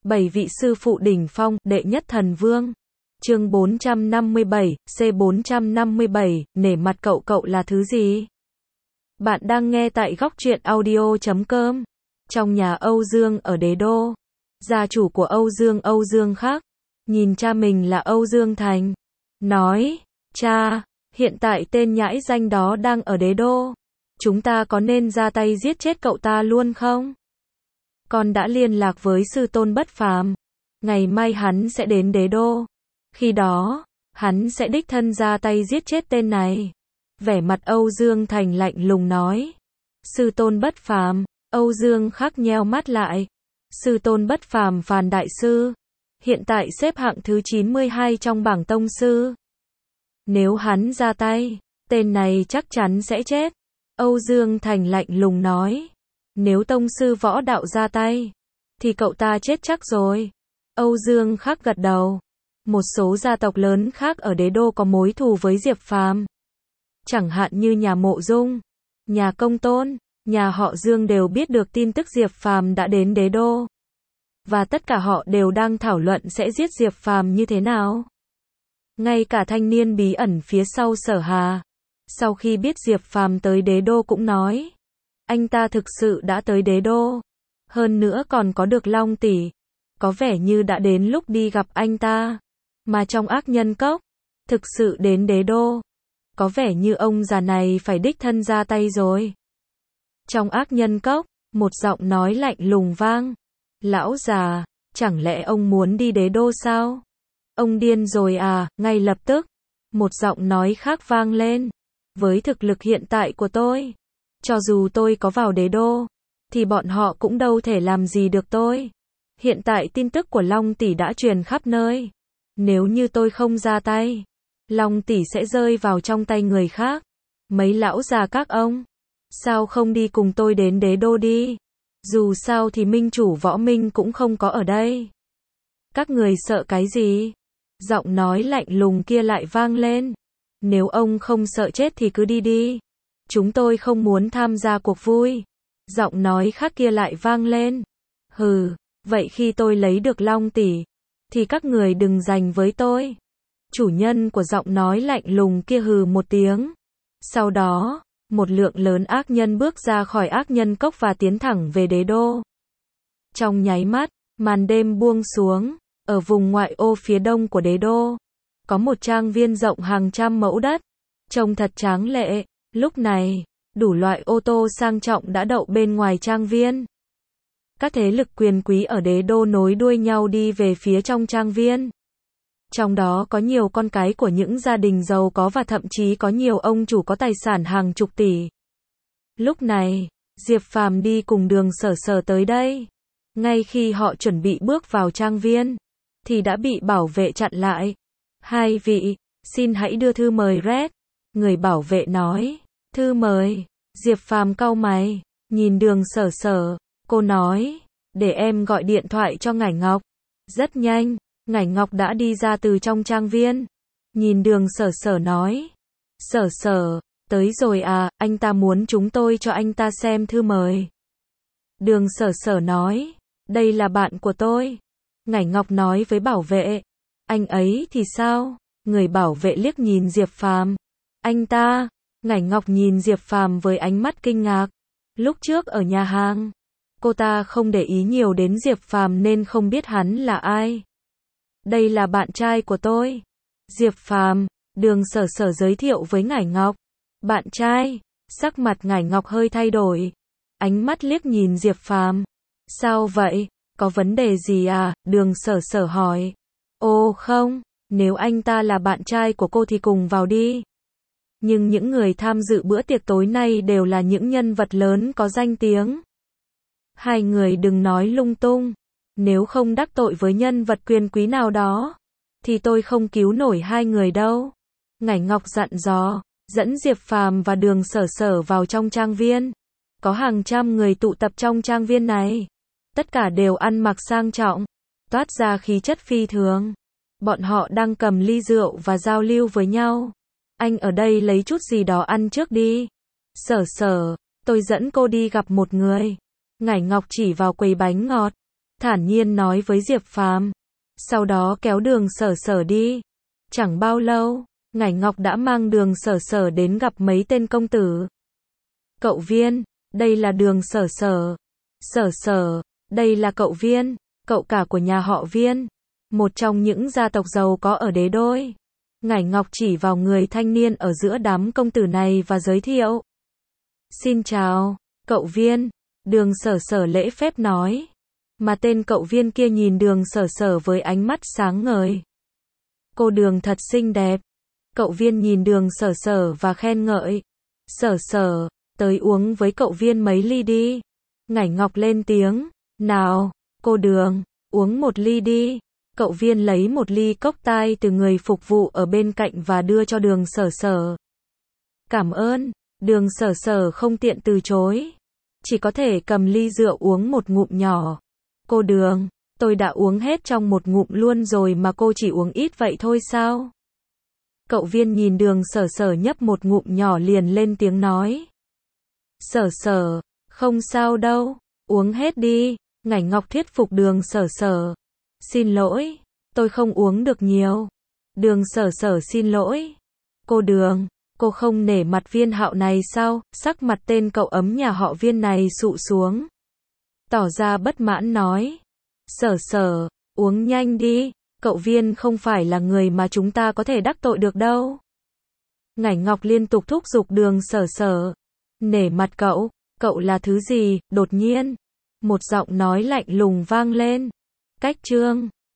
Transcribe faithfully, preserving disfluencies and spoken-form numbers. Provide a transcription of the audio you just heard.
Bảy vị sư phụ đỉnh phong, đệ nhất thần vương. Chương bốn trăm năm mươi bảy, C bốn trăm năm mươi bảy, nể mặt cậu cậu là thứ gì? Bạn đang nghe tại góc truyện audio chấm com. Trong nhà Âu Dương ở Đế Đô, gia chủ của Âu Dương Âu Dương Khắc, nhìn cha mình là Âu Dương Thành, nói, cha, hiện tại tên nhãi danh đó đang ở Đế Đô, chúng ta có nên ra tay giết chết cậu ta luôn không? Con đã liên lạc với sư tôn Bất Phàm, ngày mai hắn sẽ đến Đế Đô, khi đó, hắn sẽ đích thân ra tay giết chết tên này. Vẻ mặt Âu Dương Thành lạnh lùng nói, sư tôn Bất Phàm. Âu Dương Khắc nheo mắt lại. Sư tôn Bất Phàm Phàn đại sư, hiện tại xếp hạng thứ chín mươi hai trong bảng tông sư. Nếu hắn ra tay, tên này chắc chắn sẽ chết. Âu Dương Thành lạnh lùng nói, nếu tông sư võ đạo ra tay, thì cậu ta chết chắc rồi. Âu Dương Khắc gật đầu. Một số gia tộc lớn khác ở Đế Đô có mối thù với Diệp Phàm. Chẳng hạn như nhà Mộ Dung, nhà Công Tôn, nhà họ Dương đều biết được tin tức Diệp Phàm đã đến Đế Đô. Và tất cả họ đều đang thảo luận sẽ giết Diệp Phàm như thế nào. Ngay cả thanh niên bí ẩn phía sau Sở Hà, sau khi biết Diệp Phàm tới Đế Đô cũng nói, anh ta thực sự đã tới Đế Đô. Hơn nữa còn có được Long tỷ, có vẻ như đã đến lúc đi gặp anh ta. Mà trong ác nhân cốc, thực sự đến Đế Đô, có vẻ như ông già này phải đích thân ra tay rồi. Trong ác nhân cốc, một giọng nói lạnh lùng vang. Lão già, chẳng lẽ ông muốn đi Đế Đô sao? Ông điên rồi à? Ngay lập tức, một giọng nói khác vang lên. Với thực lực hiện tại của tôi, cho dù tôi có vào Đế Đô, thì bọn họ cũng đâu thể làm gì được tôi. Hiện tại tin tức của Long tỷ đã truyền khắp nơi. Nếu như tôi không ra tay, Long tỷ sẽ rơi vào trong tay người khác. Mấy lão già các ông, sao không đi cùng tôi đến Đế Đô đi? Dù sao thì minh chủ Võ Minh cũng không có ở đây. Các người sợ cái gì? Giọng nói lạnh lùng kia lại vang lên. Nếu ông không sợ chết thì cứ đi đi. Chúng tôi không muốn tham gia cuộc vui. Giọng nói khác kia lại vang lên. Hừ, vậy khi tôi lấy được Long tỷ, thì các người đừng giành với tôi. Chủ nhân của giọng nói lạnh lùng kia hừ một tiếng. Sau đó, một lượng lớn ác nhân bước ra khỏi ác nhân cốc và tiến thẳng về Đế Đô. Trong nháy mắt, màn đêm buông xuống, ở vùng ngoại ô phía đông của Đế Đô, có một trang viên rộng hàng trăm mẫu đất, trông thật tráng lệ. Lúc này, đủ loại ô tô sang trọng đã đậu bên ngoài trang viên. Các thế lực quyền quý ở Đế Đô nối đuôi nhau đi về phía trong trang viên. Trong đó có nhiều con cái của những gia đình giàu có và thậm chí có nhiều ông chủ có tài sản hàng chục tỷ. Lúc này, Diệp Phàm đi cùng Đường Sở Sở tới đây. Ngay khi họ chuẩn bị bước vào trang viên, thì đã bị bảo vệ chặn lại. Hai vị, xin hãy đưa thư mời Red. Người bảo vệ nói, thư mời. Diệp Phàm cau mày, nhìn Đường Sở Sở, cô nói, để em gọi điện thoại cho Ngải Ngọc. Rất nhanh, Ngải Ngọc đã đi ra từ trong trang viên. Nhìn Đường Sở Sở nói, Sở Sở, tới rồi à, anh ta muốn chúng tôi cho anh ta xem thư mời. Đường Sở Sở nói, đây là bạn của tôi. Ngải Ngọc nói với bảo vệ, anh ấy thì sao? Người bảo vệ liếc nhìn Diệp Phàm. Anh ta, Ngải Ngọc nhìn Diệp Phàm với ánh mắt kinh ngạc. Lúc trước ở nhà hàng, cô ta không để ý nhiều đến Diệp Phàm nên không biết hắn là ai. Đây là bạn trai của tôi. Diệp Phàm, Đường Sở Sở giới thiệu với Ngải Ngọc. Bạn trai, sắc mặt Ngải Ngọc hơi thay đổi. Ánh mắt liếc nhìn Diệp Phàm. Sao vậy? Có vấn đề gì à? Đường Sở Sở hỏi. Ô không, nếu anh ta là bạn trai của cô thì cùng vào đi. Nhưng những người tham dự bữa tiệc tối nay đều là những nhân vật lớn có danh tiếng. Hai người đừng nói lung tung. Nếu không đắc tội với nhân vật quyền quý nào đó, thì tôi không cứu nổi hai người đâu. Ngải Ngọc dặn dò, dẫn Diệp Phàm và Đường Sở Sở vào trong trang viên. Có hàng trăm người tụ tập trong trang viên này. Tất cả đều ăn mặc sang trọng, toát ra khí chất phi thường. Bọn họ đang cầm ly rượu và giao lưu với nhau. Anh ở đây lấy chút gì đó ăn trước đi. Sở Sở, tôi dẫn cô đi gặp một người. Ngải Ngọc chỉ vào quầy bánh ngọt. thản nhiên nói với Diệp Phàm. Sau đó kéo Đường Sở Sở đi. Chẳng bao lâu, Ngải Ngọc đã mang Đường Sở Sở đến gặp mấy tên công tử. Cậu Viên, đây là Đường Sở Sở. Sở Sở, đây là cậu Viên, cậu cả của nhà họ Viên, một trong những gia tộc giàu có ở đế đô. Ngải Ngọc chỉ vào người thanh niên ở giữa đám công tử này và giới thiệu. Xin chào, cậu Viên, Đường Sở Sở lễ phép nói. Mà tên cậu Viên kia nhìn Đường Sở Sở với ánh mắt sáng ngời. Cô Đường thật xinh đẹp. Cậu Viên nhìn Đường Sở Sở và khen ngợi. Sở Sở, tới uống với cậu Viên mấy ly đi. Ngải Ngọc lên tiếng. Nào, cô Đường, uống một ly đi. Cậu Viên lấy một ly cốc tai từ người phục vụ ở bên cạnh và đưa cho Đường Sở Sở. Cảm ơn. Đường Sở Sở không tiện từ chối. Chỉ có thể cầm ly rượu uống một ngụm nhỏ. Cô Đường, tôi đã uống hết trong một ngụm luôn rồi mà cô chỉ uống ít vậy thôi sao? Cậu Viên nhìn Đường Sở Sở nhấp một ngụm nhỏ liền lên tiếng nói. Sở Sở, không sao đâu, uống hết đi. Ngải Ngọc thuyết phục Đường Sở Sở. Xin lỗi, tôi không uống được nhiều. Đường Sở Sở xin lỗi. Cô Đường, cô không nể mặt Viên Hạo này sao? Sắc mặt tên cậu ấm nhà họ Viên này sụ xuống. Tỏ ra bất mãn nói. Sở Sở, uống nhanh đi, cậu Viên không phải là người mà chúng ta có thể đắc tội được đâu. Ngải Ngọc liên tục thúc giục Đường Sở Sở. Nể mặt cậu, cậu là thứ gì? Đột nhiên, một giọng nói lạnh lùng vang lên. Cách chương